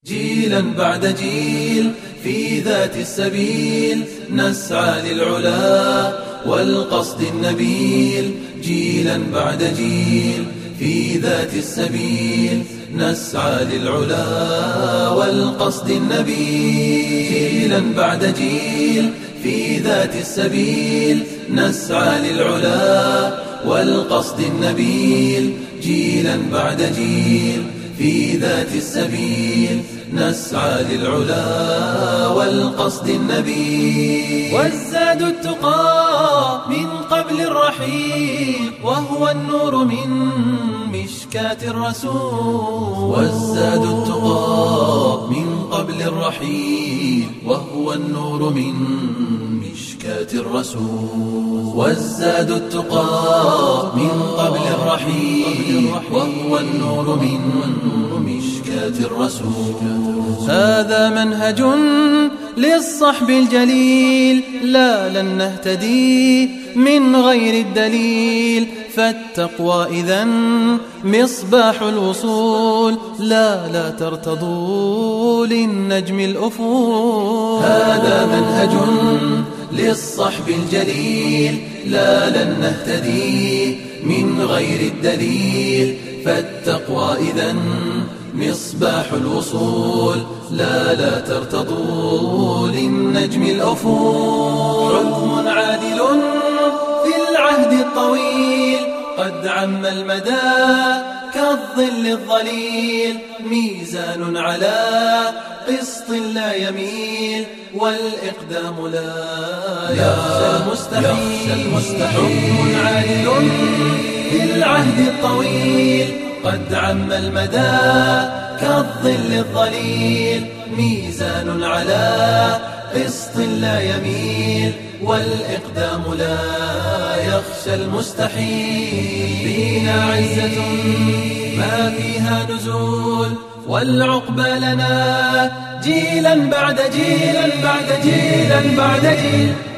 جيلا بعد جيل في ذات السبيل نسعى للعلا والقصد النبيل. جيلا بعد جيل في ذات السبيل نسعى للعلا والقصد النبيل. جيلا بعد جيل في ذات السبيل نسعى للعلا والقصد النبيل. جيلا بعد جيل في ذات السبيل نسعى للعلا والقصد النبيل. والزاد التقى من قبل الرحيل وهو النور من مشكاة الرسول. والزاد التقى من قبل الرحيل وهو النور من مشكاة الرسول. والزاد التقى من قبل الرحيل وهو النور من مشكاة الرسول. هذا منهج للصحب الجليل لا لن نهتدي من غير الدليل. فالتقوى إذن مصباح الوصول لا ترتضوا للنجم الأفول. هذا منهج للصحب الجليل لا لن نهتدي من غير الدليل. فالتقوى إذن مصباح الوصول لا ترتضوا للنجم الأفول. حكم عادل في العهد الطويل قد عم المدى كالظل الظليل. ميزان على قسط لا يميل والإقدام لا يخشى المستحيل. حكم عادل في العهد الطويل قد عم المدى كالظل الظليل. ميزان على قسط لا يميل والإقدام لا يخشى المستحيل. فينا عزة ما فيها نزول والعقبى لنا جيلا بعد جيل بعد جيل بعد جيل.